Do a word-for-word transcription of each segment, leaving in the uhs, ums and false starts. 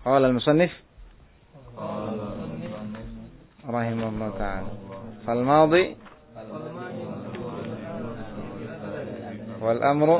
Qala al-musannif rahimahullah ta'ala. Fal madhi wal amru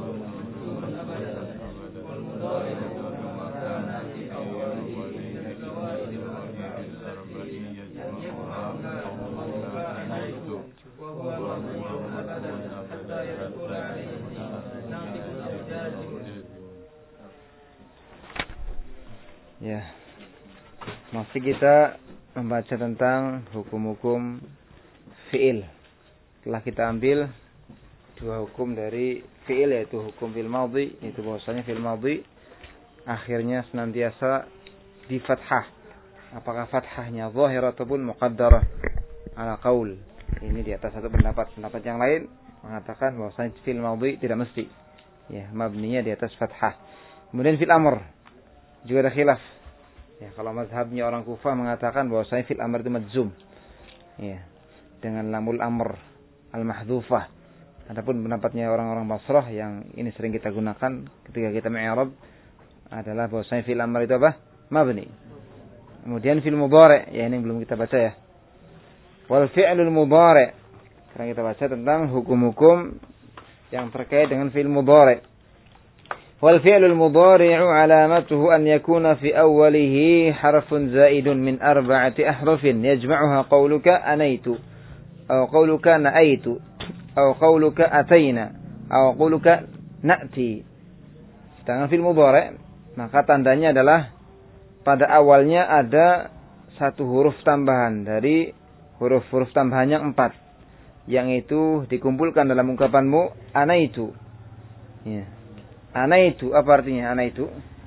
ya, masih kita membaca tentang hukum-hukum fi'il. Telah kita ambil dua hukum dari fi'il, yaitu hukum fil madhi, yaitu bahwasanya fil madhi akhirnya senantiasa di fathah. Apakah fathahnya zahir ataupun muqaddarah ala qaul. Ini di atas satu pendapat. Pendapat yang lain mengatakan bahwasanya fil madhi tidak mesti. Ya, mabninya di atas fathah. Kemudian fil amr juga ada khilaf. Ya, kalau mazhabnya orang Kufah mengatakan bahwasanya fil amr itu majzum. Ya, dengan lamul amr al-mahdhufah. Adapun pendapatnya orang-orang Basrah yang ini sering kita gunakan ketika kita mi'rab adalah bahwasanya fil amr itu apa? Mabni. Kemudian fil mudhari', ya ini belum kita baca ya. Wal fi'lul mudhari'. Sekarang kita baca tentang hukum-hukum yang terkait dengan fil mudhari'. والفعل المضارع علامته أن يكون في أوله حرف زائد من أربعة أحرف يجمعها قولك أنيت أو قولك نأيت أو قولك أتينا أو قولك نأتي. Sedangkan fil mudhari' maka tandanya adalah pada awalnya ada satu huruf tambahan dari huruf-huruf tambahan yang empat, yang itu dikumpulkan dalam ungkapanmu anaitu. Ya. Ana itu, apa artinya ana itu?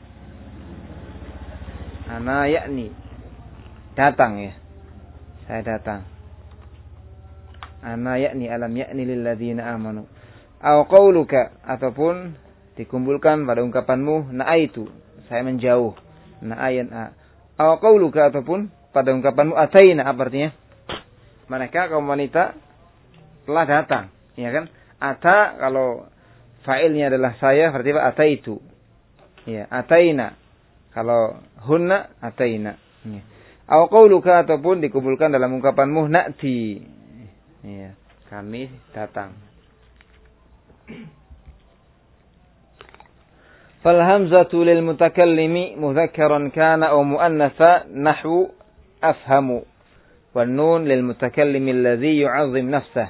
Ana yakni datang ya. Saya datang. Ana yakni alam yakni lil ladzina amanu. Aw qauluka, ataupun dikumpulkan pada ungkapanmu na'aitu, saya menjauh. Na'ayan a. Aw qauluka, ataupun pada ungkapanmu ataina, apa artinya? Mereka kaum wanita telah datang, ya kan? Ata kalau fa'ilnya adalah saya, berarti apa? Ataitu. Ya, ataina. Kalau hunna, ataina. Ya. Aw qauluka, ataupun dikumpulkan dalam ungkapanmu na'ti. Ya, kami datang. Fal hamzatu lil mutakallimi mudhakkaran kana aw muannatha nahwu afhamu. Wan nun lil mutakallimi alladhi yu'azzim nafsah.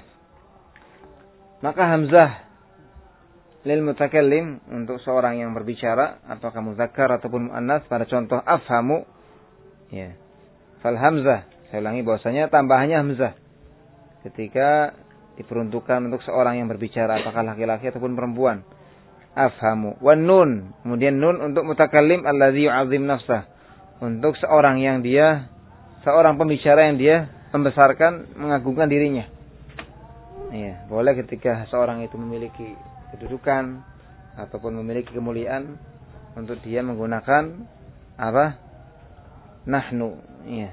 Maka hamzah lil mutakallim untuk seorang yang berbicara, apakah muzakkar ataupun muannas, pada contoh afhamu, ya. Fal hamzah, saya ulangi bahwasanya tambahannya hamzah ketika diperuntukkan untuk seorang yang berbicara, apakah laki-laki ataupun perempuan. Afhamu. Wan nun, kemudian nun untuk mutakallim alladzi yu'azzim nafsah, untuk seorang yang dia seorang pembicara yang dia membesarkan, mengagungkan dirinya. Ya, boleh ketika seorang itu memiliki kedudukan ataupun memiliki kemuliaan untuk dia menggunakan apa? Nahnu, ya.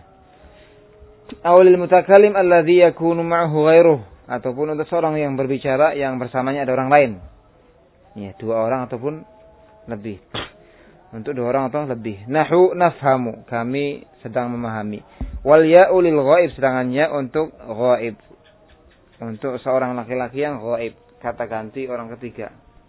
Awalil mutakallim alladhi yakunu ma'ahu ghairuh, ataupun untuk seorang yang berbicara yang bersamanya ada orang lain. Ya, dua orang ataupun lebih. Untuk dua orang atau lebih. Nahu nafhamu, kami sedang memahami. Wal ya'u lil ghaib, sedangkan ya untuk ghaib. Untuk seorang laki-laki yang ghaib, kata ganti orang ketiga.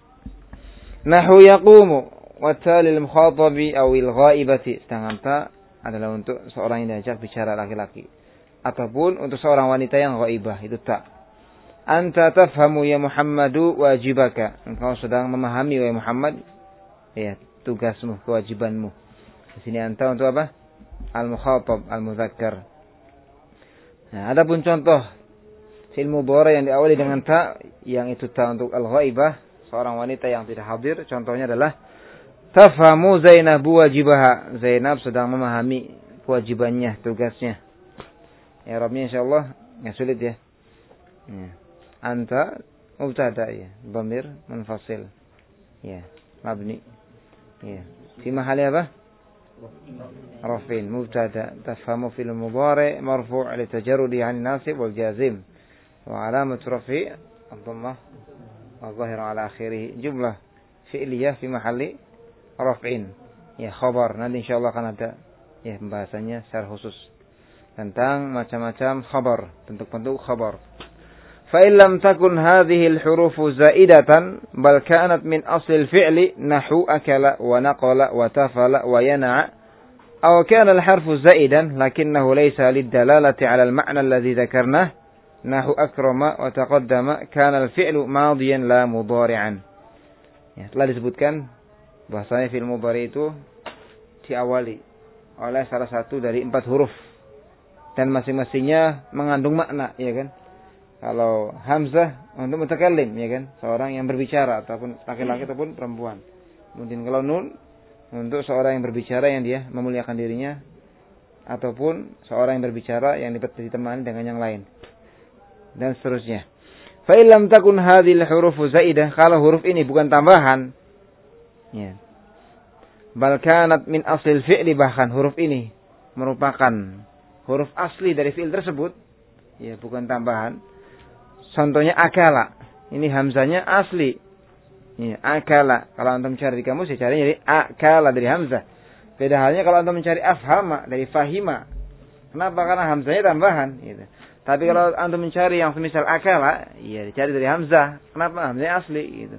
Nahu yaqumu wa talil mukhatabi awil ghaibati, sedangkan ta adalah untuk seorang yang diajak bicara laki-laki ataupun untuk seorang wanita yang ghaibah, itu ta. Anta tafhamu ya Muhammadu wajibaka, engkau sedang memahami wahai Muhammad, ya, tugasmu, kewajibanmu. Di sini anta untuk apa? Al-mukhatab, al-mudzakkar. Nah, adapun contoh fi'il mudhari yang diawali dengan ta, yang itu ta untuk al-ghaibah, seorang wanita yang tidak hadir, contohnya adalah tafhamu Zainabu wajibaha, Zainab sedang memahami kewajibannya, tugasnya. Ya, Rabbnya insyaallah enggak sulit ya. Ya. Anta mubtada, ya, dhamir munfasil. Ya, mabni. Ya. Fi mahali apa? Rafin, mubtada. Tafhamu fil mudhari marfu' li tajarrudi 'an nasib wal jazim. وعلامة رفع الضمة الظاهرة على آخره جملة فعلية في محل رفع ya khabar. Nanti insyaallah akan ada ya pembahasannya secara khusus tentang macam-macam khabar, bentuk-bentuk khabar. Fa in lam takun hadhihi al-huruf zaidatan bal kanat min asl al-fi'li nahu akala wa naqala wa tafala wa yana'a aw kana al-harfu zaidan lakinnahu laysa lid-dalalati 'ala al-ma'na alladhi dhakarnahu nahu akrama wa taqaddama kana al-fi'lu madiyan la mudhari'an. Ya, telah disebutkan bahasanya fi'il mudhari itu diawali oleh salah satu dari empat huruf dan masing-masingnya mengandung makna, ya kan? Kalau hamzah untuk mutakallim, ya kan? Seorang yang berbicara ataupun laki-laki ataupun perempuan. Kemudian kalau nun untuk seorang yang berbicara yang dia memuliakan dirinya ataupun seorang yang berbicara yang ditemani dengan yang lain. Dan seterusnya. Fa illam takun hadhil hurufu zaidah, kalau huruf ini bukan tambahan, ya. Bal kanat min aslil fi'li, bahkan huruf ini merupakan huruf asli dari fi'il tersebut, ya, bukan tambahan. Contohnya akala. Ini hamzanya asli. Ya, akala. Kalau antum mencari di kamus, saya cari jadi akala dari hamzah. Beda halnya kalau antum mencari afhama dari fahima. Kenapa? Karena hamzanya tambahan. Gitu. Tapi kalau antum mencari yang semisal akala, ya dicari dari hamzah. Kenapa? Hamzanya asli. Gitu.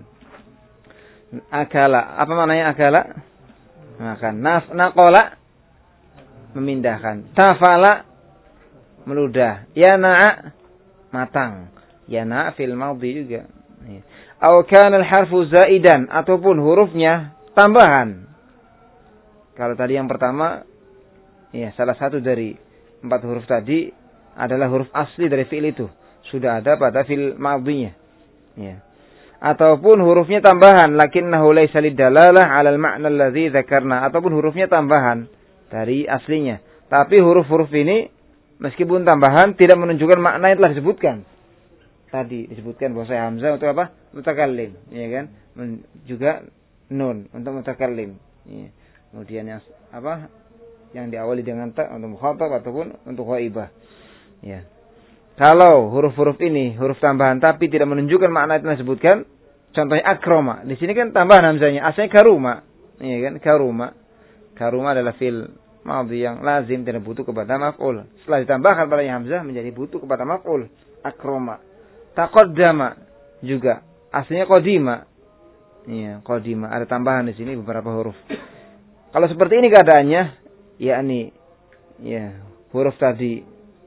Akala. Apa maknanya akala? Makan. Naf, naqala. Memindahkan. Tafala. Meludah. Yana'a. Matang. Yana fil madhi juga. Aw kana al-harfu zaidan, ataupun hurufnya tambahan. Kalau tadi yang pertama, ya salah satu dari empat huruf tadi adalah huruf asli dari fi'il itu, sudah ada pada fi'il madhinya. Ya. Ataupun hurufnya tambahan, lakinnahu laysa lidalalah 'ala al-ma'na alladhi dzakarna, ataupun hurufnya tambahan dari aslinya. Tapi huruf-huruf ini meskipun tambahan tidak menunjukkan makna yang telah disebutkan. Tadi disebutkan bahwa saya hamzah untuk apa? Mutakallim, ya kan? Men, juga nun untuk mutakallim. Ya. Kemudian yang apa? Yang diawali dengan ta untuk mukhatab ataupun untuk ghaibah. Ya. Kalau huruf-huruf ini huruf tambahan tapi tidak menunjukkan makna yang disebutkan, contohnya akroma. Di sini kan tambahan hamzahnya, asalnya karuma. Ya kan? Karuma. Karuma adalah fi'il madhi yang lazim, tidak butuh kepada maf'ul. Setelah ditambahkan padanya hamzah menjadi butuh kepada maf'ul. Akroma. Taqaddama juga aslinya qadima. Iya, qadima. Ada tambahan di sini beberapa huruf. Kalau seperti ini keadaannya, yakni ya, huruf tadi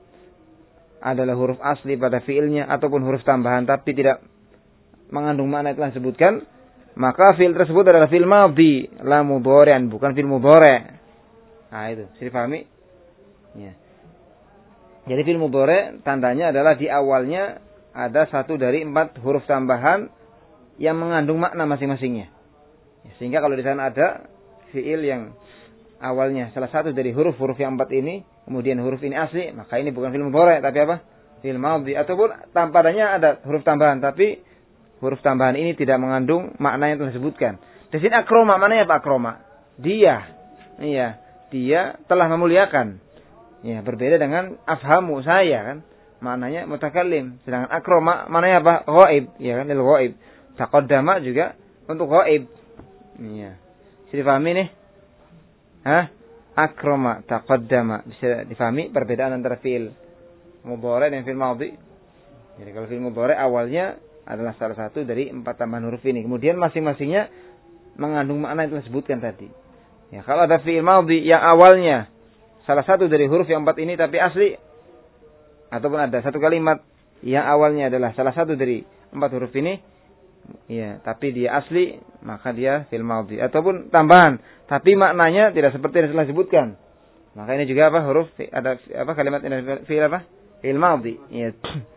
adalah huruf asli pada fiilnya ataupun huruf tambahan tapi tidak mengandung makna yang telah disebutkan, maka fiil tersebut adalah fiil madhi, la mudhari'an, bukan fiil mudhari'. Nah, itu, bisa dipahami? Ya. Jadi fiil mudhari' tandanya adalah di awalnya ada satu dari empat huruf tambahan yang mengandung makna masing-masingnya. Sehingga kalau di sana ada fiil yang awalnya salah satu dari huruf-huruf yang empat ini, kemudian huruf ini asli, maka ini bukan fiil mudhari' tapi apa? Fiil madhi. Ataupun tanpa adanya ada huruf tambahan, tapi huruf tambahan ini tidak mengandung makna yang telah disebutkan. Di sini akroma, maknanya apa akroma? Dia. Iya, dia telah memuliakan. Ya, berbeda dengan afhamu, saya kan. Maknanya mutakallim. Sedangkan akroma maknanya apa? Ghaib, ya kan, lil ghaib. Taqaddama juga untuk ghaib. Iya. Bisa difahami nih? Hah? Akroma, taqaddama. Bisa difahami perbedaan antara fiil mudhari' dan fiil madhi? Jadi kalau fiil mudhari' awalnya adalah salah satu dari empat tambahan huruf ini. Kemudian masing-masingnya mengandung makna yang telah disebutkan tadi. Ya, kalau ada fiil madhi yang awalnya salah satu dari huruf yang empat ini tapi asli, ataupun ada satu kalimat yang awalnya adalah salah satu dari empat huruf ini, ya, tapi dia asli, maka dia fi'il madhi. Ataupun tambahan, tapi maknanya tidak seperti yang telah disebutkan, maka ini juga apa? Huruf ada apa kalimat ini fi'il apa? Fi'il madhi. Ya.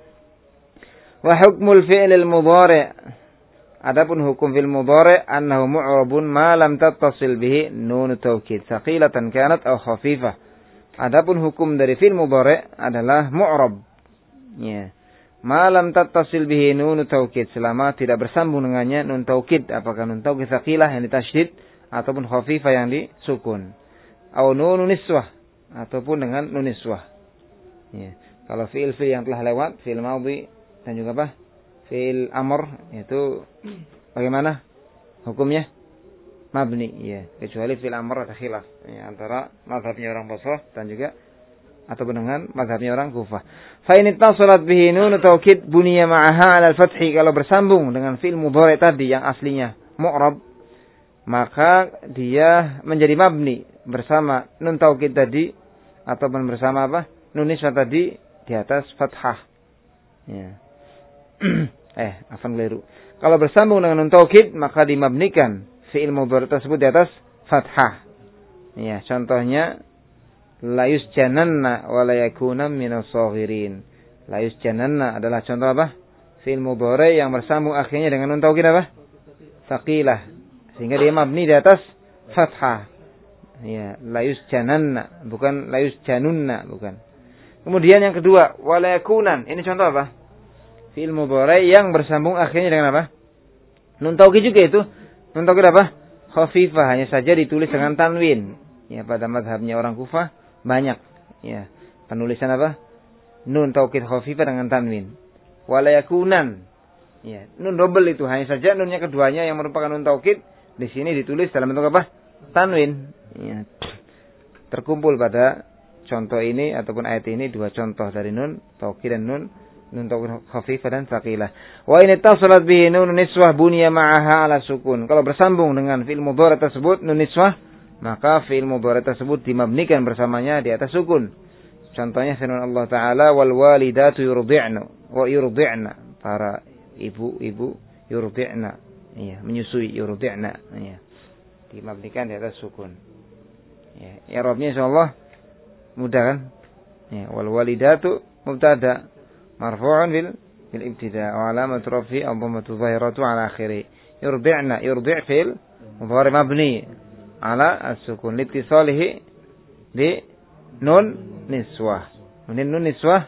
Wa hukmul fi'il mudhari'. Adapun hukum fi'il mudhari' annahu mu'rabun ma lam tattasil bihi nun taukid, thaqilatan kanat aw khafifah. Adapun hukum dari fi'il mudhari' adalah mu'rab. Ya. Ma lam tattasil bihi nun taukid, selama tidak bersambung dengannya nun taukid, apakah nun taukid tsaqilah yang ditasydid ataupun khafifah yang disukun. Au nun niswah ataupun dengan nun niswah. Ya. Kalau fi'il-fi'il yang telah lewat, fi'il madhi dan juga apa? Fi'il amr, itu bagaimana hukumnya? mabni, ya, kecuali fil amr ada khilaf ya, antara mazhabnya orang Basrah dan juga ataupun dengan mazhabnya orang Kufah. Fa in ittasalat bihi nun taukid buniya ma'aha 'ala al-fathi, kalau bersambung dengan fi'il mudhari tadi yang aslinya mu'rab, maka dia menjadi mabni bersama nun taukid tadi ataupun bersama apa? Nun niswah tadi di atas fathah. Ya. eh, afan keliru. Kalau bersambung dengan nun taukid maka dimabnikan fi'il mudhari tersebut di atas fathah. Ya, contohnya la yusjananna wa la yakuna minas saghirin. La yusjananna adalah contoh apa? Fi'il mudhari yang bersambung akhirnya dengan nun taukid apa? Tsaqilah. Sehingga dia mabni di atas fathah. Ya, la yusjananna, bukan la yusjanunna, bukan. Kemudian yang kedua, wa la yakunan. Ini contoh apa? Fi'il mudhari yang bersambung akhirnya dengan apa? Nun taukid juga itu. Nun taukid apa? Khafifah, hanya saja ditulis dengan tanwin. Ya, pada mazhabnya orang Kufah banyak. Ya, penulisan apa? Nun taukid khafifah dengan tanwin. Wa la yakunan. Ya, nun double itu, hanya saja nunnya keduanya yang merupakan nun taukid di sini ditulis dalam bentuk apa? Tanwin. Ya. Terkumpul pada contoh ini ataupun ayat ini dua contoh dari nun taukid dan nun nun taukid khafifah dan tsaqilah. Wa in ittasalat bihi nun niswah buniya ma'aha 'ala sukun. Kalau bersambung dengan fi'il mudhari tersebut nun niswah, maka fi'il mudhari tersebut dimabnikan bersamanya di atas sukun. Contohnya firman Allah Ta'ala wal walidatu yurdi'na wa yurdi'na, para ibu-ibu yurdi'na, iya, menyusui, yurdi'na, iya, dimabnikan di atas sukun. Ya, i'rabnya insyaallah mudah kan? Ya, wal walidatu mubtada marfu'un bil bil ibtida wa alamat rafi ad-dhammatu dhahiratu ala akhirih. Yurdi'na, yurdi' fil mudhari mabni ala as-sukun litisalihi bi nun niswah. Nun niswah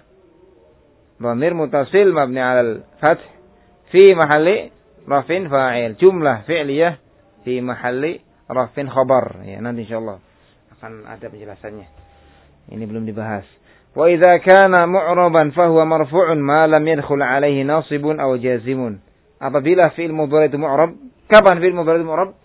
dhamir mutasil mabni ala al-fath fi mahalli rafin fa'il. Jumlah fi'liyah fi mahalli rafin khabar. Ya, nanti insyaallah akan ada penjelasannya. Ini belum dibahas. Wa idza kana mu'raban fa huwa marfu'un ma lam yadkhul 'alaihi nasibun aw jazimun. Apabila fi'il mudhari itu mu'rab, kapan fi'il mudhari itu mu'rab?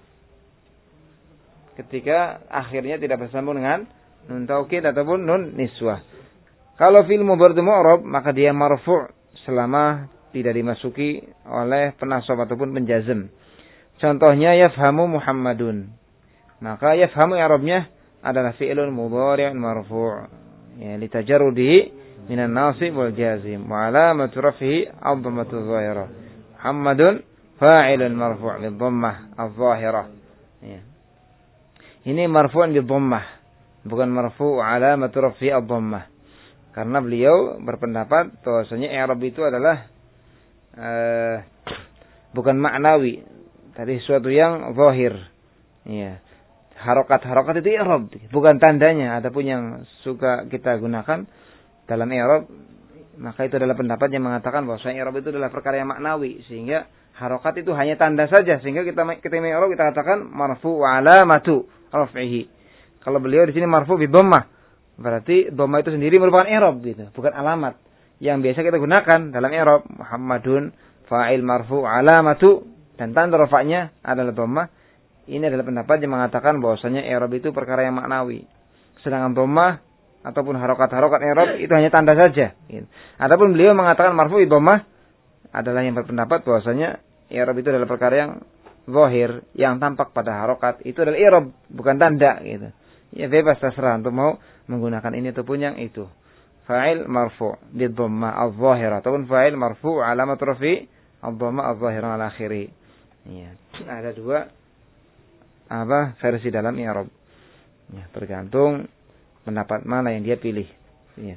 Ketika akhirnya tidak bersambung dengan nun taukid ataupun nun niswah. Kalau fi'il mudhari itu mu'rab, maka dia marfu' selama tidak dimasuki oleh penasab ataupun penjazm. Contohnya yafhamu Muhammadun. Maka yafhamu i'rabnya adalah fi'lun mudhari'un marfu', ya, litajarrudihi minan nasib wal jazim wa alamatu raf'ihi ad-dhammatu adh-dhahirah. Muhammadun fa'ilun marfu' bid-dhammah adh-dhahirah. Ya. Ini marfu'un bid-dhammah, bukan marfu' alamatu raf'ihi ad-dhammah. Karena beliau berpendapat bahwasanya i'rab itu adalah uh, bukan maknawi, tapi sesuatu yang zahir. Ya. Harokat-harokat itu i'rab, bukan tandanya. Adapun yang suka kita gunakan dalam i'rab, maka itu adalah pendapat yang mengatakan bahwa i'rab itu adalah perkara yang maknawi, sehingga harokat itu hanya tanda saja, sehingga kita kita i'rab kita katakan marfu wa alamatu raf'ihi. Kalau beliau di sini marfu bi dhammah, berarti dhammah itu sendiri merupakan i'rab gitu, bukan alamat yang biasa kita gunakan dalam i'rab. Muhammadun fa'il marfu alamatu, dan tanda rafa'nya adalah dhammah. Ini adalah pendapat yang mengatakan bahwasanya i'rab itu perkara yang maknawi. Sedangkan dhammah ataupun harokat-harokat i'rab itu hanya tanda saja. Adapun beliau mengatakan marfu' dhammah adalah yang berpendapat bahwasanya i'rab itu adalah perkara yang zahir, yang tampak pada harokat. Itu adalah i'rab, bukan tanda gitu. Ya bebas terserah untuk mau menggunakan ini ataupun yang itu. Fa'il marfu' bi dhammah adh-dhahirah ataupun fa'il marfu' alamat rafi' ad-dhammah adh-dhahirah ala akhiri. Ya, ada dua apa versi dalam i'rab. Ya, tergantung pendapat mana yang dia pilih. Ya.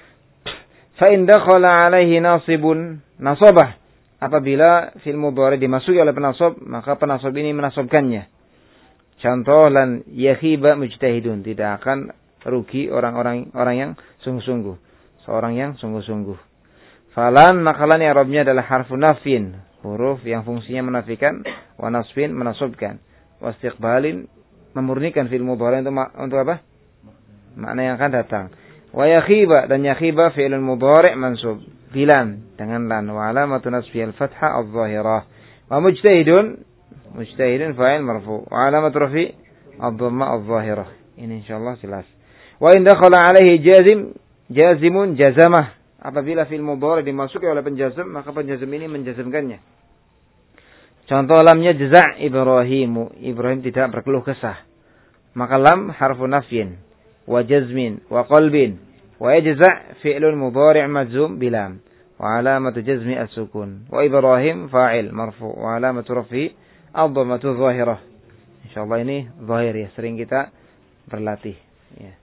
Fa in dakhala 'alaihi nasibun nasabah. Apabila fi'il mudhari dimasuki oleh penasab, maka penasab ini menasabkannya. Contoh lan yakhiba mujtahidun, tidak akan rugi orang-orang orang yang sungguh-sungguh, seorang yang sungguh-sungguh. Falan makalan i'rabnya adalah harfun nafyin, huruf yang fungsinya menafikan, wa nasbin menasabkan. Wastiqbalin memurnikan fi'il mudhari untuk untuk apa? Makna yang akan datang. Wa yakhiba, dan yakhiba fi'ilun mudhari' mansub bilan dengan lan wa alamatu nasbi al-fathah adh-dhahirah. Wa mujtahidun Mujtahidin fa'il marfu. Wa alamat rafi ad-dhamma adh-dhahirah. Ini insyaallah jelas. Wa in dakhala alaihi jazim jazimun jazamah. Apabila fi'il mudhari dimasuki oleh penjazm, maka penjazm ini menjazmkannya. Contoh lamnya jaza' Ibrahimu. Ibrahim tidak berkeluh kesah. Maka lam harfu nafyin wa jazmin wa qalbin wa yajza' fi'lun mudhari' majzum bilam. Wa alamatu jazmi as-sukun. Wa Ibrahim fa'il marfu wa alamatu raf'i ad-dhammatu dhahirah. Insyaallah ini zahir ya, sering kita berlatih ya.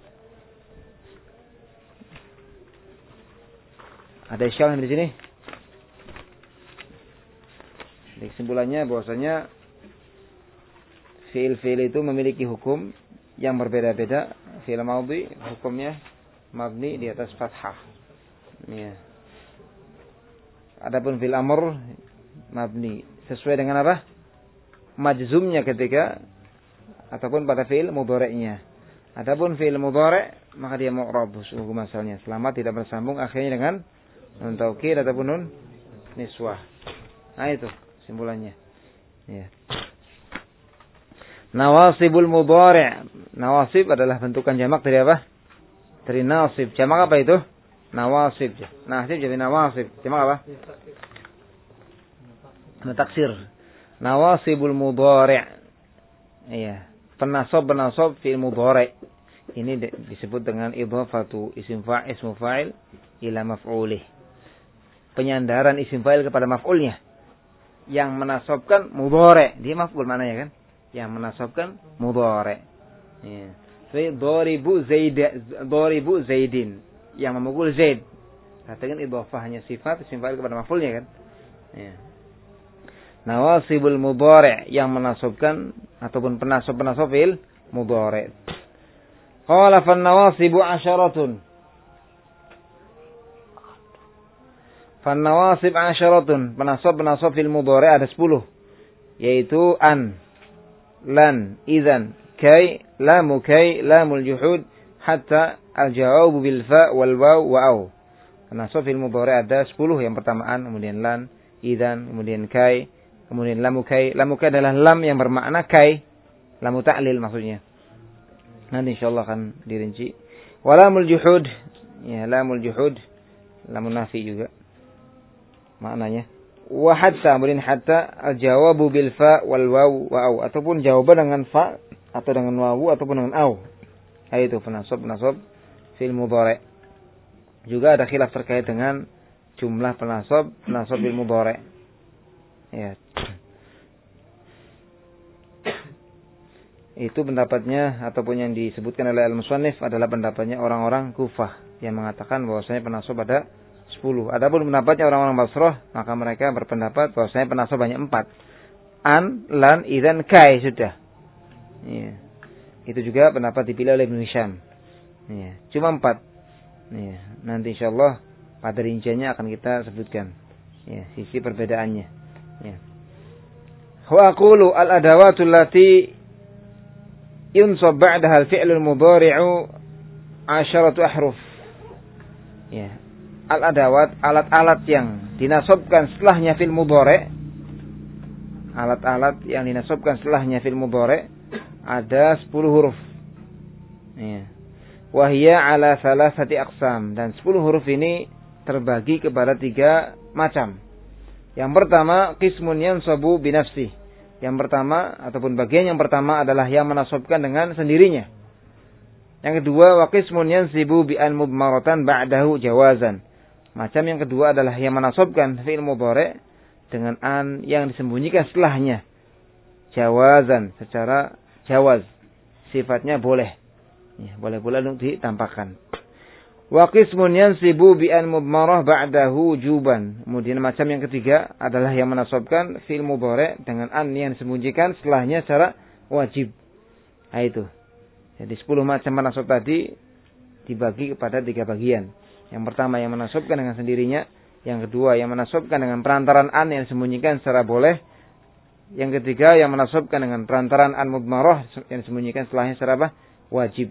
Ada isyal di sini? Jadi kesimpulannya bahwasanya fiil-fiil itu memiliki hukum yang berbeda-beda. Fiil madhi hukumnya mabni di atas fathah. Ya. Adapun fiil amr mabni sesuai dengan apa? Majzumnya ketika ataupun pada fiil mudhari'nya. Adapun fiil mudhari' maka dia mu'rab hukum asalnya selama tidak bersambung akhirnya dengan nun taukid ataupun nun niswah. Nah itu simpulannya. Ya. Nawasibul mudhari'. Nawasib adalah bentukan jamak dari apa? Dari nasib. Jamak apa itu? Nawasib. Nasib jadi nawasib. Jamak apa? Taksir. Nawasibul mudhari'. Iya. Penasab-penasab fi'il mudhari'. Ini disebut dengan idhafatu isim fa'il ismu fa'il ila maf'ulih. Penyandaran isim fa'il kepada maf'ulnya. Yang menasabkan mudhari'. Dia maf'ul mananya kan? Yang menasabkan mudhari'. Iya. Jadi dharibu zaid dharibu zaidin. Yang memukul Zaid. Katakan idhafah hanya sifat isim fa'il kepada maf'ulnya kan? Iya. Nawasibul mudhari' yang menasabkan ataupun penasab-penasab fi'il mudhari'. Qala fan nawasibu asyaratun. Fan nawasib asyaratun. Penasab-penasab fi'il mudhari' ada sepuluh. Yaitu an, lan, idzan, kay, lamu kay, lamul juhud, hatta al-jawabu bil fa wal waw wa au. Penasab fi'il mudhari' ada sepuluh. Yang pertama an, kemudian lan, idzan, kemudian kay, kemudian lamu kai. Lamu kai adalah lam yang bermakna kai. Lamu ta'lil maksudnya. Nanti insyaallah akan dirinci. Walamul juhud. Ya, lamul juhud. Lamun nafi juga. Maknanya. Wa hatta. Kemudian hatta. Al-jawabu bil fa wal waw wa au. Ataupun jawaban dengan fa. Atau dengan wawu. Ataupun dengan au. Itu penasab-penasab fi'il mudhari'. Juga ada khilaf terkait dengan jumlah penasab. Penasab fi'il mudhari'. Ya. Itu pendapatnya ataupun yang disebutkan oleh al-musannif adalah pendapatnya orang-orang Kufah yang mengatakan bahwasanya penasab ada sepuluh. Adapun pendapatnya orang-orang Basrah, maka mereka berpendapat bahwasanya penasab hanya empat. An, lan, idzan, kai sudah. Ya. Itu juga pendapat dipilih oleh Ibnu Hisham. Ya. Cuma empat. Ya. Nanti insyaallah pada rinciannya akan kita sebutkan. Ya, sisi perbedaannya. Ya. Wa aqulu al-adawatul lati yunsab ba'daha al-fi'lul mudhari'u asharatu ahruf. Ya. Al-adawat, alat-alat yang dinasabkan setelahnya fi'il mudhari'. Alat-alat yang dinasabkan setelahnya fi'il mudhari' ada sepuluh huruf. Ya. Wa hiya ala thalathati aqsam, dan sepuluh huruf ini terbagi kepada tiga macam. Yang pertama, qismun yansabu binafsih. Yang pertama, ataupun bagian yang pertama adalah yang menasabkan dengan sendirinya. Yang kedua, wa qismun yansibu bi an mudmaratan ba'dahu jawazan. Macam yang kedua adalah yang menasabkan fi'il mudhari' dengan an yang disembunyikan setelahnya. Jawazan, secara jawaz. Sifatnya boleh. Ya, boleh pula untuk ditampakkan. Wa qismun yansibu bi an mudmarah ba'dahu wujuban. Kemudian macam yang ketiga adalah yang menasabkan fi'il mudhari' dengan an yang disembunyikan setelahnya secara wajib. Nah itu. Jadi sepuluh macam menasab tadi dibagi kepada tiga bagian. Yang pertama yang menasabkan dengan sendirinya, yang kedua yang menasabkan dengan perantaran an yang disembunyikan secara boleh, yang ketiga yang menasabkan dengan perantaran an mudmarah yang disembunyikan setelahnya secara apa? Wajib.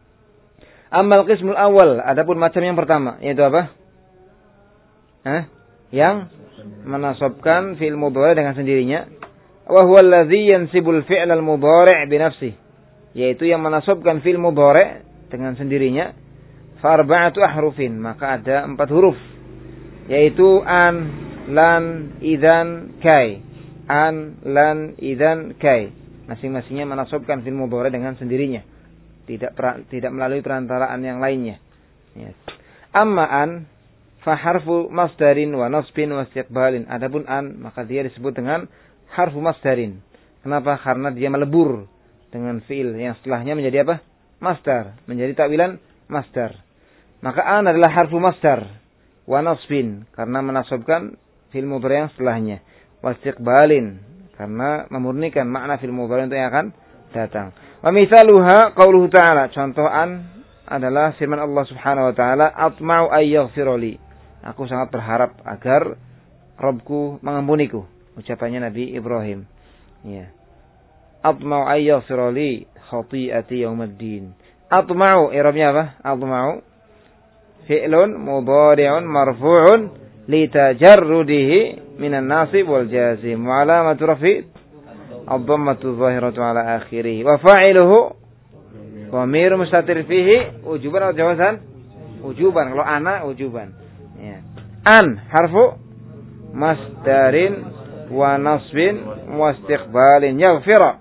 Amal qismul awal, adapun macam yang pertama, yaitu apa? Hah? Yang menasabkan fi'il mudhari dengan sendirinya. wa huwa alladhi yansibul fi'l al-mudhari' bi nafsihi, yaitu yang menasabkan fi'il mudhari' dengan sendirinya. Fa arba'atu ahrufin, maka ada empat huruf, yaitu an, lan, idzan, kai. An, lan, idzan, kai. Masing-masingnya menasabkan fi'il mudhari' dengan sendirinya, tidak tidak melalui perantaraan yang lainnya. Ya. Amma an fa harfu masdarin wa nasbin wa istiqbalin. Adapun an, maka dia disebut dengan harfu masdarin. Kenapa? Karena dia melebur dengan fi'il yang setelahnya menjadi apa? Masdar, menjadi takwilan masdar. Maka an adalah harfu masdar wa nasbin, karena menasabkan fi'il mudhari' yang setelahnya. Wa istiqbalin, karena memurnikan makna fi'il mudhari' yang akan datang. Wa mithaluha qauluhu ta'ala, contoh an adalah firman Allah Subhanahu wa taala, atma'u ay yaghfira li. Aku sangat berharap agar Rabbku mengampuniku. Ucapannya Nabi Ibrahim. Ya. Atma'u ay yaghfira li khati'ati yaumiddin. Atma'u i'rabnya apa? Atma'u fi'lun mudhari'un marfu'un li tajarrudihi minan nasib wal jazim wa alamatu rafi' ad-dhammatu adh-dhahiratu ala akhirih wa fa'iluhu dhamir mustatir fihi wujuban atau jawazan? Wujuban. Kalau ana wujuban. Ya. An harfu masdarin wa nasbin wa istiqbalin yaghfira.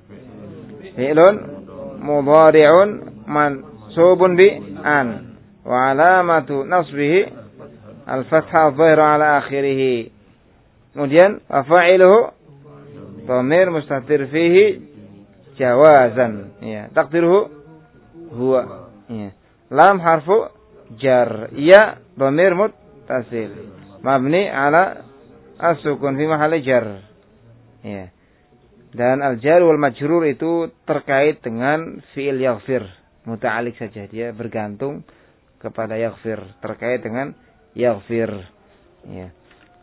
Fi'lun mudhari'un mansubun bi an wa alamatu nasbihi al-fathah adh-dhahira ala akhirih. Kemudian wa fa'iluhu dhamir mustatir fihi jawazan. Ya, taqdiruhu huwa. Ya. Lam harfu jar, ya dhamir muttasil mabni ala as-sukun fi mahalli jar. Ya. Dan al-jar wal majrur itu terkait dengan fi'il yaghfir, muta'alliq saja, dia bergantung kepada yaghfir, terkait dengan yaghfir. Ya.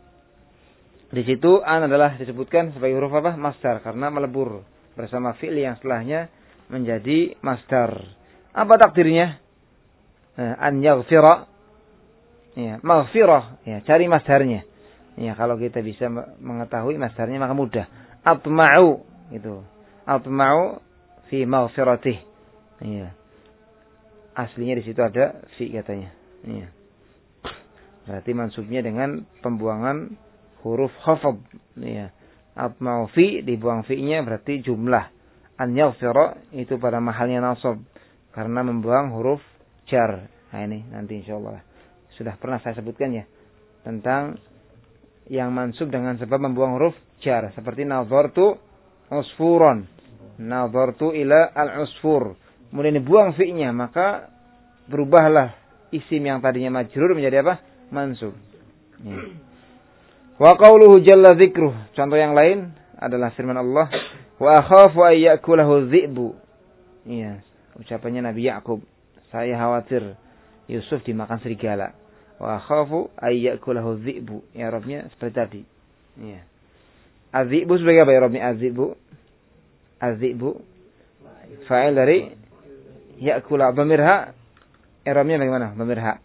Di situ an adalah disebutkan sebagai huruf apa? Masdar, karena melebur bersama fi'il yang setelahnya menjadi masdar. Apa takdirnya? An yaghfira. Ya, maghfirah. Ya, cari masdarnya. Ya, kalau kita bisa mengetahui masdarnya maka mudah. Atma'u itu. Atma'u fi maghfiratih. Ya. Aslinya di situ ada fi katanya. Ya. Berarti mansubnya dengan pembuangan huruf khafad. Ya. Atma'u fi, dibuang fi-nya berarti jumlah. An yaghfira itu pada mahalnya nasab karena membuang huruf jar. Nah ini nanti insyaallah sudah pernah saya sebutkan ya tentang yang mansub dengan sebab membuang huruf jar, seperti nazartu usfuron, nazartu ila al-usfur. Kemudian dibuang fi-nya, maka berubahlah isim yang tadinya majrur menjadi apa? Mansub. Ya. Wa qauluhu jalla dzikruh. Contoh yang lain adalah firman Allah, wa akhafu ay ya'kulahu dhi'bu. Iya, ucapannya Nabi Yakub, saya khawatir Yusuf dimakan serigala. Wa akhafu ay ya'kulahu dhi'bu. Ya Rabbnya seperti tadi. Iya. Az-dhi'bu sebagai apa ya Rabbnya? Az-dhi'bu. Az-dhi'bu fa'il dari ya'kula, dhamirha. I'rabnya bagaimana? Dhamirha.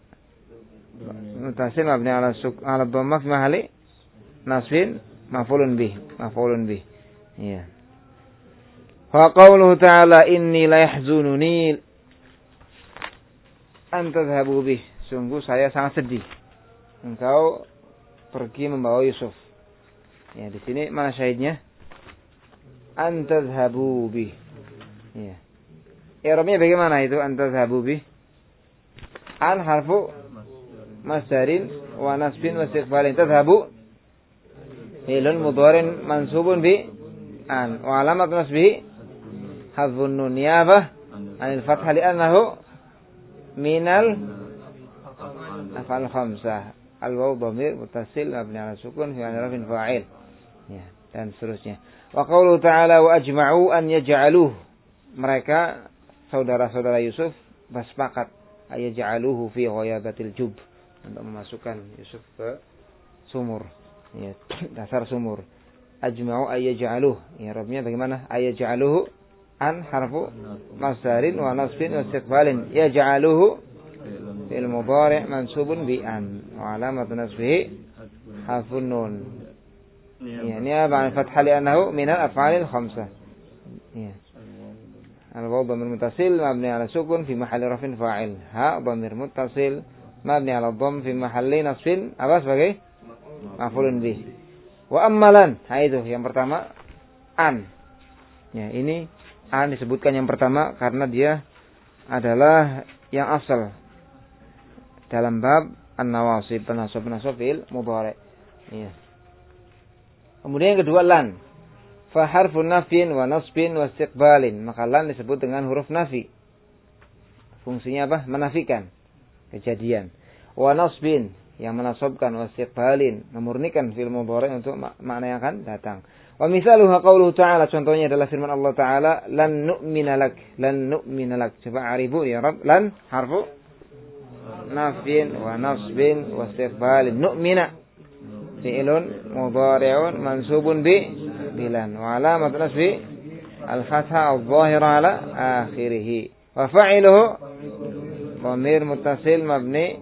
Mutasil mabni ala suk ala dhammah fi mahalli nasbin maf'ulun bih, maf'ulun bih. Iya. Wa qauluhu ta'ala inni la yahzununi an tadhhabu bih. Sungguh saya sangat sedih engkau pergi membawa Yusuf. Ya, di sini mana syahidnya? An tadhhabu bih. Ya. I'rabnya bagaimana itu an tadhhabu bih? An harfu masdarin wa nasbin wa istiqbalin. Tadhhabu fi'lun mudharin mansubun bi an wa alamat nasbihi hadzun nun niyabah anil fathah li'annahu minal af'al khamsah. Al-waw dhamir muttasil mabni 'ala sukun fi rafin fa'il. Ya, dan seterusnya. Wa qauluhu ta'ala wa ajma'u an yaj'aluhu. Mereka saudara-saudara Yusuf bersepakat ayaj'aluhu fi ghayabatil jub, untuk memasukkan Yusuf ke sumur. Ya, dasar sumur. Ajma'u ayyaj'aluh. Ya, Rabbnya bagaimana? Ayyaj'aluhu an harfu masdarin wa nasbin wa istiqbalin. Yaj'aluhu fi'il mudhari' mansubun bi an wa alamat nasbihi harfun nun. Ya, niyabah 'anil fathah li'annahu minal af'alil khamsah. Ya. Al-waw dhamir muttasil mabni 'ala sukun fi mahalli raf'in fa'il. Ha dhamir muttasil mabni 'ala dhamm fi mahalli nasbin apa sebagai maf'ulun bih. Wa ammalan, nah itu yang pertama an. Ya, ini an disebutkan yang pertama karena dia adalah yang asal dalam bab an-nawasib, penasab-penasab fi'il mudhari'. Ya. Kemudian yang kedua lan. Fa harfu nafyin wa nasbin wa istiqbalin. Maka lan disebut dengan huruf nafi. Fungsinya apa? Menafikan kejadian. Wa nasbin yang menasabkan, wa istiqbalin memurnikan fi'il mudhari' untuk makna yang akan datang. Wa misaluha qauluhu ta'ala, contohnya adalah firman Allah Ta'ala, lan nu'mina lak, lan nu'mina lak. Coba aribu ya Rabb, lan harfu nafyin wa nasbin wa istiqbalin. Nu'mina fi'ilun mudhari'un mansubun bi bilan wa alamat nasbi al-fathah al-zahira ala akhirih. Wa fa'iluhu dhamir muttasil mabni.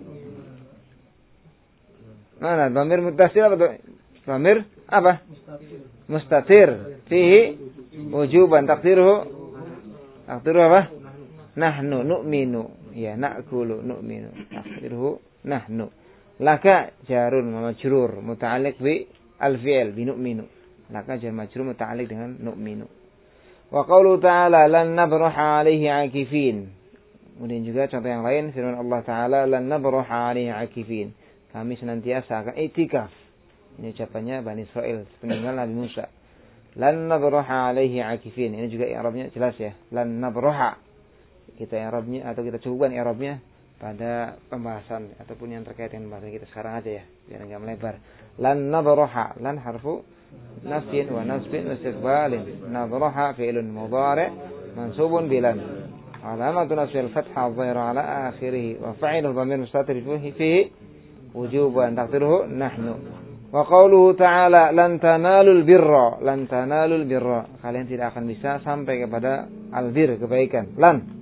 Mana dhamir muttasil apa tuh? Dhamir apa? Mustatir. Fihi wujuban taqdiruhu. Taqdiruhu apa? Nahnu nu'minu. Ya, na'kulu nu'minu. Taqdiruhu nahnu. Laka jarun majrur muta'alliq bi al-fi'l bi nu'minu. Laka jar majrur muta'alliq dengan nu'minu. Wa qaulu ta'ala lan nabraha 'alaihi 'akifin. Kemudian juga contoh yang lain firman Allah Ta'ala lan nabraha 'alaihi 'akifin. Kami senantiasa akan i'tikaf. Ini ucapannya Bani Israil peninggal Nabi Musa. Lan nabraha 'alaihi 'akifin. Ini juga i'rabnya jelas ya. Lan nabraha. Kita i'rabnya atau kita cukupkan i'rabnya pada pembahasan ataupun yang terkait dengan bahasa kita sekarang aja ya, biar enggak melebar. Lan nabraha, lan harfu nafyin wa nasbin wa istiqbalin. Nabraha fi'lun mudhari' mansubun bilan. Alamatu nasbil fathah adh-dhahira ala akhirih wa fa'iluhu dhamir mustatir fihi wujuban taqdiruhu nahnu. Wa qauluhu ta'ala lan tanalul birra, lan tanalul birra. Kalian tidak akan bisa sampai kepada albir, kebaikan. Lan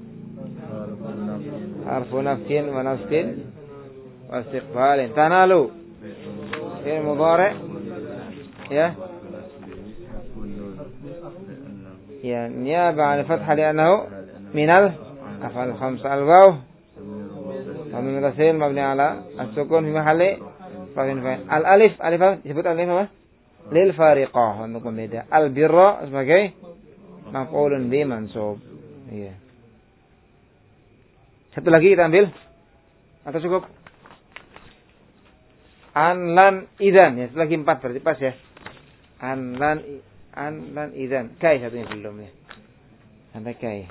harfu nafyin wa nasbin wa istiqbalin. Tanalu fi'il mudhari' ya ya niyaba 'an fathah li'annahu minal af'al khamsah. Al-waw dhamir muttasil mabni 'ala as-sukun fi mahalli raf'in fa'il. Al-alif, alif apa? Disebut alif apa? Lil fariqah, untuk pembeda. Al-birra sebagai maf'ulun bi mansub. Iya. Satu lagi kita ambil atau cukup? An lan idzan ya, satu lagi empat berarti pas ya. An lan an lan idzan. Kai satunya belum ya. Sampai kai.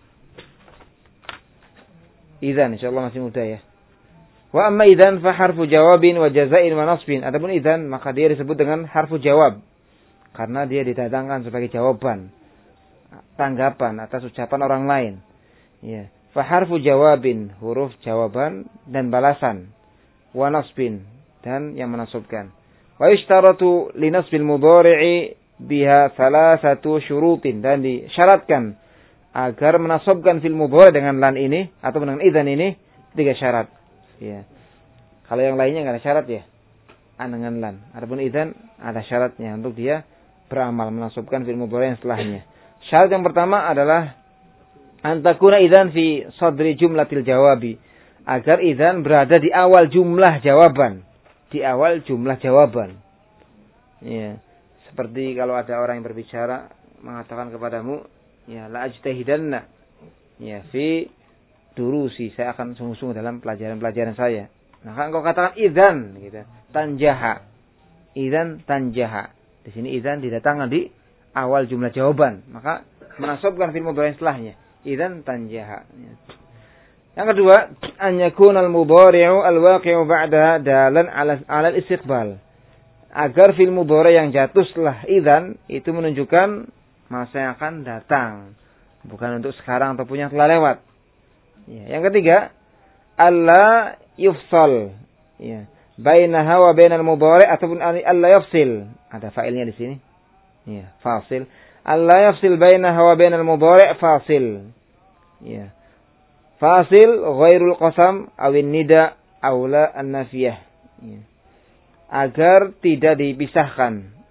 Idzan insyaallah masih muda ya. Wa amma idzan fa harfu jawabin wa jazain wa nasbin. Adapun idzan maka dia disebut dengan harfu jawab karena dia didatangkan sebagai jawaban, tanggapan atas ucapan orang lain. Ya. Fa harfu jawabin, huruf jawaban dan balasan. Wa nasbin, dan yang menasabkan. Wa yushtaratu li nasbil mudhari'i biha thalathatu syurutin, dan disyaratkan agar menasabkan fil mudhari' dengan lan ini atau dengan idzan ini tiga syarat. Ya. Kalau yang lainnya enggak ada syarat ya. An dengan lan. Adapun idzan ada syaratnya untuk dia beramal menasabkan fil mudhari' yang setelahnya. Syarat yang pertama adalah antakuna idzan fi sadri jumlatil jawabi, agar idzan berada di awal jumlah jawaban, di awal jumlah jawaban. Ya, seperti kalau ada orang yang berbicara mengatakan kepadamu, ya la ajtahidanna, ya fi durusi, saya akan sungguh-sungguh dalam pelajaran-pelajaran saya. Maka engkau katakan idzan, gitu. Tanjaha, idzan tanjaha. Di sini idzan didatangkan di awal jumlah jawaban, maka menasabkan fil mudhari' setelahnya. Idzan tanjaha. Yang kedua, an yakuna al-mudhari'u al-waqi'u ba'daha dalan 'ala 'ala al-istiqbal. Agar fil mudhari' yang jatuh setelah idzan itu menunjukkan masa yang akan datang, bukan untuk sekarang ataupun yang telah lewat. Ya, yang ketiga, alla yufsal, ya, bainaha wa bainal mudhari' ataupun alla yafsil. Ada fa'ilnya di sini. Ya, fasil. Alla yafsil bainaha wa bainal mudhari' fasil. Ya. Fasil ghairul qasam awin nida aula an-nafiyah. Ya. Agar tidak dipisahkan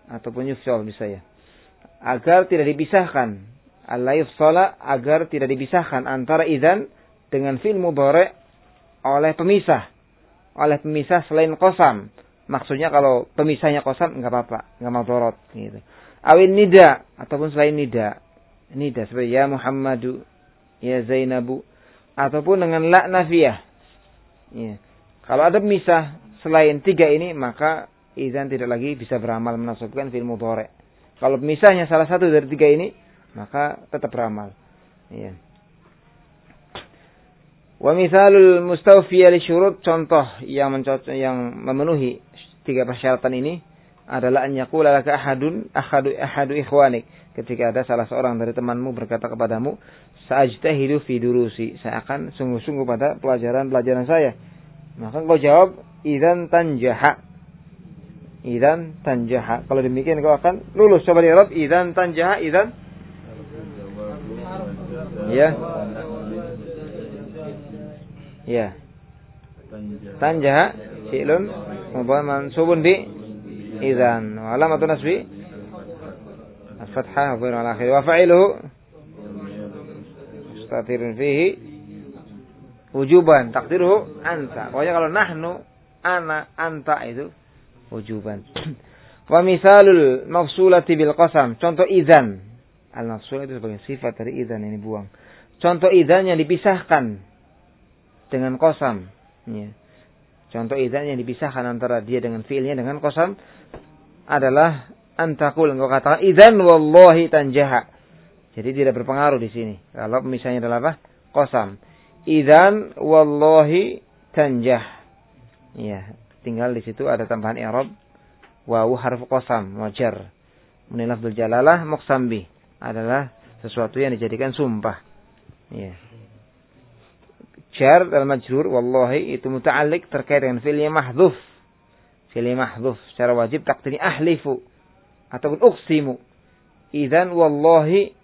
ataupun yufsal bisa ya. Agar tidak dipisahkan. Alla yufsala, agar tidak dipisahkan antara idzan dengan fi'il mudhari' oleh pemisah. Oleh pemisah selain qasam. Maksudnya kalau pemisahnya qasam enggak apa-apa, enggak madharat gitu. Awin nida ataupun selain nida. Nida seperti ya Muhammadu, ya Zainabu, ataupun dengan la nafiyah. Ya. Kalau ada pemisah selain tiga ini, maka idzan tidak lagi bisa beramal menasabkan fi'il mudhari'. Kalau pemisahnya salah satu dari tiga ini, maka tetap beramal. Ya. Wa mithalul mustawfiya li syurut, contoh yang mencocok yang memenuhi tiga persyaratan ini adalah an yaqula laka ahadun ahadu ahadu ikhwanik, ketika ada salah seorang dari temanmu berkata kepadamu, sa'ajtahidu fi durusi, saya akan sungguh-sungguh pada pelajaran-pelajaran saya. Maka engkau jawab idzan tanjaha. Idzan tanjaha. Kalau demikian engkau akan lulus. Coba di Arab, idzan tanjaha, idzan ya. Ya. Tanjaha fi'lun mudhari mansubun bi idzan. Wa alamatun nasbi al-fathah wa al-akhir. Wa fa'iluhu mustatirun fihi wujuban. Taqdiruhu anta. Pokoknya kalau nahnu, ana, anta itu wujuban. Wa misalul mafsulati bil qasam. Contoh idzan. Al-mafsul itu sebagai sifat dari idzan, ini buang. Contoh idzan yang dipisahkan dengan qasam. Ya. Contoh idzan yang dipisahkan antara dia dengan fiilnya dengan qasam adalah antakul. Engkau katakan idzan wallahi tanjaha. Jadi tidak berpengaruh di sini. Kalau misalnya adalah apa? Qasam. Idzan wallahi tanjah. Ya, tinggal di situ ada tambahan i'rab wawu harfu qasam wajar. Min lafdzul jalalah muqsam bih, adalah sesuatu yang dijadikan sumpah. Ya. Jar dan majrur wallahi itu muta'alliq terkait dengan fi'il mahdhuf. Fi'il mahdhuf secara wajib takdirnya ahlifu ataupun uqsimu. Idzan wallahi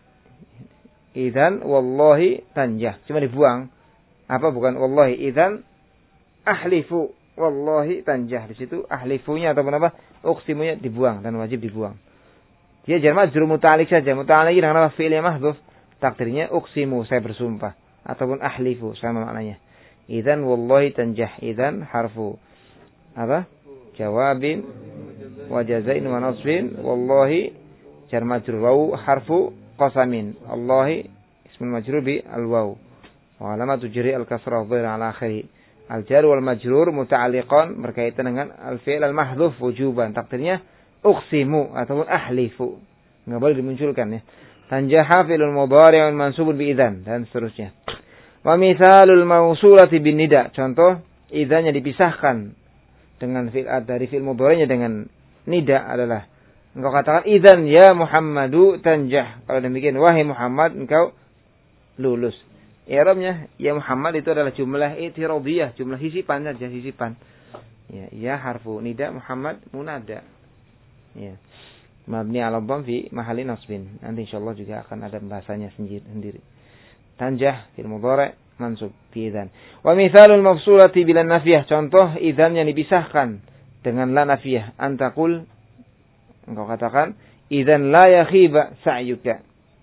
idzan wallahi tanjah. Cuma dibuang. Apa bukan wallahi idzan ahlifu wallahi tanjah. Di situ ahlifunya ataupun apa? Uqsimunya dibuang dan wajib dibuang. Dia jar majrur muta'alliq saja. Muta'alliq dengan apa? Fi'il mahdhuf. Takdirnya uqsimu, saya bersumpah. Ataupun ahlifu, sama maknanya. Idzan wallahi tanjah. Idzan harfu apa? Jawabin wa jazain wa nasbin. Wallahi jar majrur wawu harfu qasamin. Allahi ismul majrur bi al-waw. Wa alamatu jari al-kasrah dhahira ala akhiri. Al-jar wal majrur muta'alliqan, berkaitan dengan al-fi'l al-mahdhuf wujuban. Takdirnya uqsimu ataupun ahlifu. Enggak boleh dimunculkan ya. Tanjaha fi'lun mudhari'un mansubun bi idzan dan seterusnya. Wa mithalul mausulati bin nida. Contoh idzan yang dipisahkan dengan fi'il dari fi'il mudhari'nya dengan nida adalah engkau katakan idzan ya Muhammadu tanjah. Kalau demikian wahai Muhammad engkau lulus. I'rabnya ya Muhammad itu adalah jumlah i'tiradiyah, jumlah sisipan saja, sisipan. Ya, ya harfu nida Muhammad munada. Ya. Mabni ala dhamm fi mahalli nasbin. Nanti insyaallah juga akan ada bahasanya sendiri. Tanjah fil mudhari' mansub fi idzan. Wa mithalul mafsulati bil nafiyah. Contoh idzan yang dipisahkan dengan la nafiyah. Antakul, engkau katakan idzan la yakhiba sa'yuka.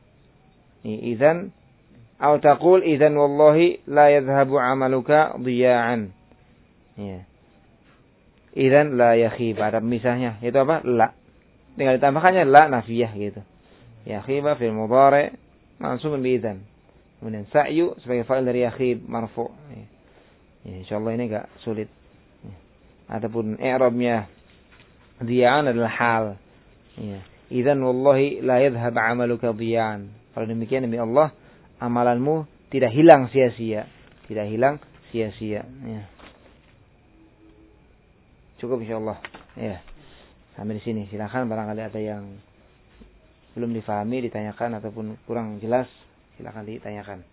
Idzan atau taqul idzan wallahi la yadhhabu 'amaluka dhiya'an. Ya. Idzan la yakhiba, ada pemisahnya. Itu apa? La. Tinggal ditambahkannya la nafiyah gitu. Yakhiba fil mudhari' mansubun bi idzan. Kemudian sa'yu sebagai fa'il dari yakhib marfu'. Ya. Ya, insyaallah ini enggak sulit. Ya. Adapun i'rabnya dhiya'an adalah hal. Ya. Idzan wallahi la yadhhab 'amaluka dhiya'an. Kalau demikian demi Allah, amalanmu tidak hilang sia-sia. Tidak hilang sia-sia. Ya. Cukup insyaallah. Ya. Sampai di sini. Silakan barangkali ada yang belum difahami, ditanyakan ataupun kurang jelas, silakan ditanyakan.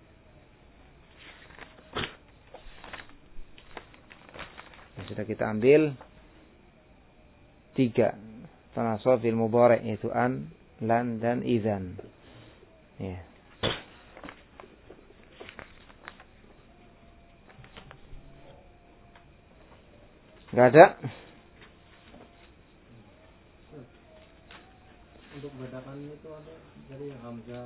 Nah, sudah kita ambil tiga tanasuf fil mudhari', yaitu an, lan dan idzan. Ya. Enggak ada?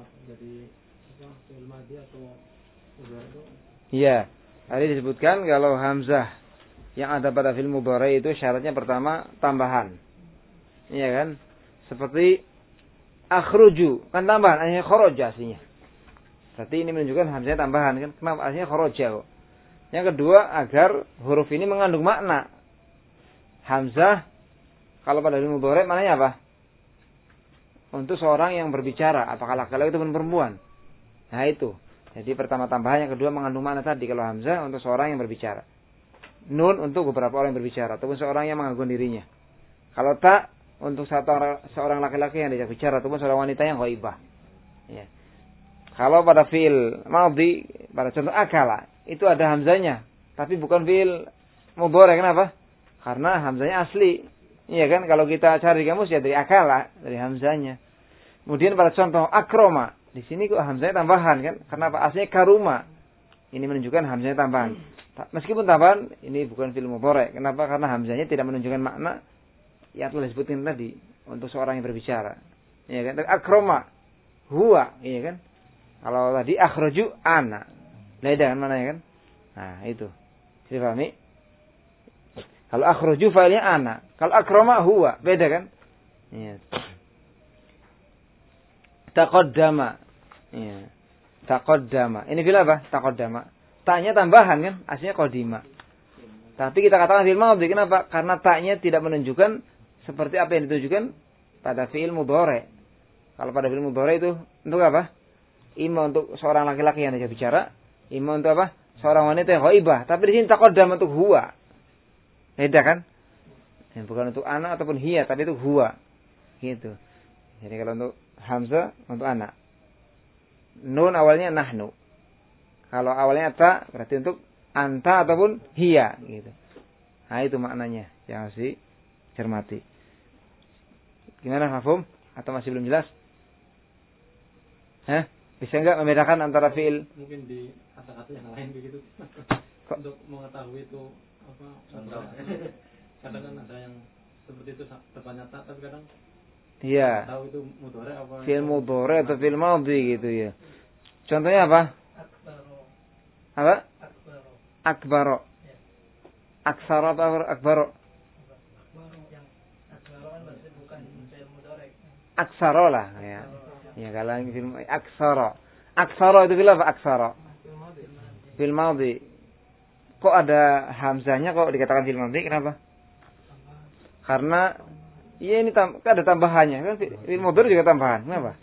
jadi apa fi'il madhi atau mudhari itu? Iya. Tadi disebutkan kalau hamzah yang ada pada fi'il mudhari itu syaratnya pertama tambahan. Iya kan? Seperti akhruju, kan tambahan, aslinya kharaja aslinya. Berarti ini menunjukkan hamzahnya tambahan kan? Kenapa aslinya kharaja kok? Yang kedua, agar huruf ini mengandung makna. Hamzah kalau pada fi'il mudhari maknanya apa? Untuk seorang yang berbicara, apakah laki-laki ataupun perempuan. Nah itu. Jadi pertama tambahan, yang kedua mengandung makna tadi kalau hamzah untuk seorang yang berbicara. Nun untuk beberapa orang yang berbicara ataupun seorang yang mengagung dirinya. Kalau tak untuk satu orang, seorang laki-laki yang diajak bicara ataupun seorang wanita yang ghaibah. Ya. Kalau pada fi'il madhi, pada contoh akala, itu ada hamzahnya, tapi bukan fi'il mudhari. Kenapa? Karena hamzahnya asli. Iya kan? Kalau kita cari kamus ya dari akala, dari hamzahnya. Kemudian pada contoh akroma, di sini kok hamzahnya tambahan kan? Karena apa? Aslinya karuma. Ini menunjukkan hamzahnya tambahan. Meskipun tambahan, ini bukan fi'il mudhari. Kenapa? Karena hamzahnya tidak menunjukkan makna yang telah disebutkan tadi untuk seorang yang berbicara. Iya kan? Akroma, huwa, iya kan? Kalau tadi akhruju ana. Beda kan mananya kan? Nah, itu. Bisa pahami? Kalau akhruju fa'ilnya ana. Kalau akrama huwa. Beda kan? Iya. Taqaddama. Iya. Taqaddama. Ini fi'il apa? Taqaddama. Ta'nya tambahan kan? Aslinya qadima. Tapi kita katakan fi'il madhi. Kenapa? Karena ta'nya tidak menunjukkan seperti apa yang ditujukan pada fi'il mudhari. Kalau pada fi'il mudhari itu untuk apa? Ima untuk seorang laki-laki yang diajak bicara, ima untuk apa? Seorang wanita yang ghaibah. Tapi di sini taqaddam untuk huwa. Beda kan? Ya, bukan untuk anak ataupun hiya, tapi itu huwa. Gitu. Jadi kalau untuk hamzah untuk anak. Nun awalnya nahnu. Kalau awalnya ta berarti untuk anta ataupun hiya gitu. Nah itu maknanya yang harus dicermati. Gimana mafhum? Atau masih belum jelas? Hah? Bisa enggak membedakan antara fi'il? Mungkin di kata-kata yang lain begitu. Untuk mengetahui itu apa? Contoh. Kadang kan ada yang seperti itu depan nyata, tapi kadang iya. Tahu itu mudhari apa? Fi'il mudhari atau fi'il madhi gitu ya. Contohnya apa? Akbaro. Apa? Akbaro. Akbaro. Ya. Aksara atau akbaro? Akbaro yang akbaro kan berarti bukan fi'il mudhari. Aksara lah ya. Ya kalau yang film aksara. Aksara itu fi'il apa? Aksara. Fi'il madhi. Kok ada hamzahnya kok dikatakan fi'il madhi? Kenapa? Karena iya ini tam, ada tambahannya kan fi'il mudhari juga tambahan. Kenapa?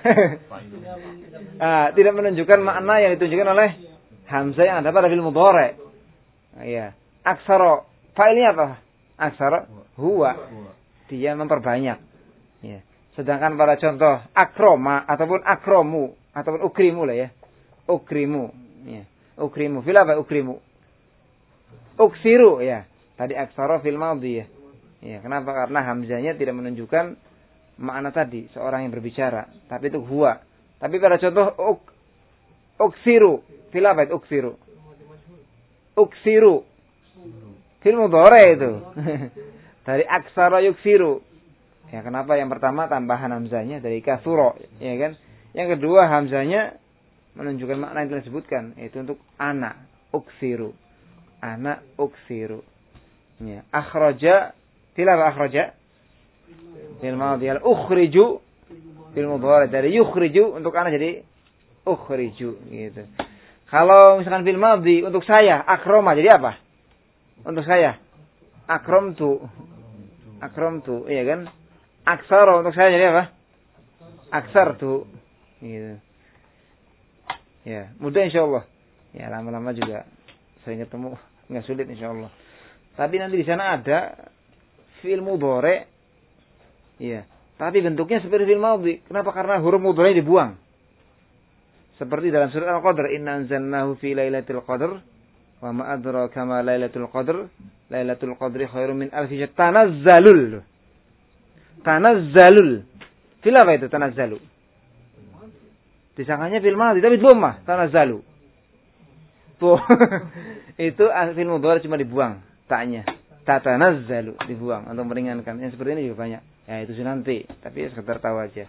Ah, tidak menunjukkan makna yang ditunjukkan oleh hamzah yang ada pada fi'il mudhari. Iya. Aksara. Fa'ilnya apa? Aksara huwa. Dia memperbanyak. Ya. Sedangkan pada contoh akroma ataupun akromu ataupun ukrimu lah ya. Ukrimu. Ya. Ukrimu. Fil apa ukrimu? Uksiru ya. Tadi aksara fil madhi ya. Ya, kenapa? Karena hamzahnya tidak menunjukkan makna tadi seorang yang berbicara, tapi itu huwa. Tapi pada contoh uk, uksiru, fil apa itu uksiru? Uksiru. Fil mudhari itu. Dari aksara yuksiru. Ya, kenapa? Yang pertama tambahan hamzahnya dari kasuro, ya kan? Yang kedua hamzahnya menunjukkan makna yang telah disebutkan, yaitu untuk ana, uksiru. Ana uksiru. Ya, akhraja, fil apa akhraja? Fil madhi al ukhriju fil mudhari dari yukhriju untuk ana jadi ukhriju gitu. Kalau misalkan fil madhi untuk saya akroma jadi apa? Untuk saya akramtu. Akramtu, iya kan? Aksara untuk saya jadi apa? Aksartu. Gitu. Ya, mudah insyaallah. Ya, lama-lama juga sering ketemu enggak sulit insyaallah. Tapi nanti di sana ada fi'il mudhari. Iya, tapi bentuknya seperti fi'il madhi. Kenapa? Karena huruf mudhari dibuang. Seperti dalam surat Al-Qadr, inna anzalnahu fi lailatul qadr wa ma adraka ma lailatul qadr. Lailatul qadri khairum min alfi syahr. Tanazzalul. Tanazzalul. Fil apa itu tanazzalu? Disangkanya fil madhi tapi dhammah, tanazzalu. Tuh. Itu fi'il mudhari cuma dibuang taknya. Tatanazzalu dibuang untuk meringankan. Yang seperti ini juga banyak. Ya itu sih nanti, tapi sekedar tahu aja.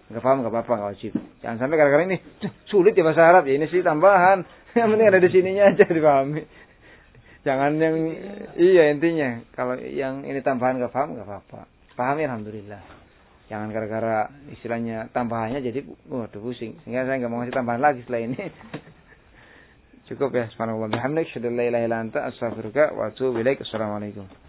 Enggak paham enggak apa-apa, enggak wajib. Jangan sampai gara-gara ini sulit ya bahasa Arab, ya ini sih tambahan. Yang penting ada di sininya aja dipahami. Jangan yang iya intinya kalau yang ini tambahan enggak paham enggak apa-apa. Pahami alhamdulillah. Jangan gara-gara istilahnya tambahannya jadi waduh pusing. Sehingga saya enggak mau ngasih tambahan lagi setelah ini. Cukup ya. Subhanallah bihamdik, syadallah ilaha illa anta, astaghfiruka wa atubu ilaik. Assalamualaikum.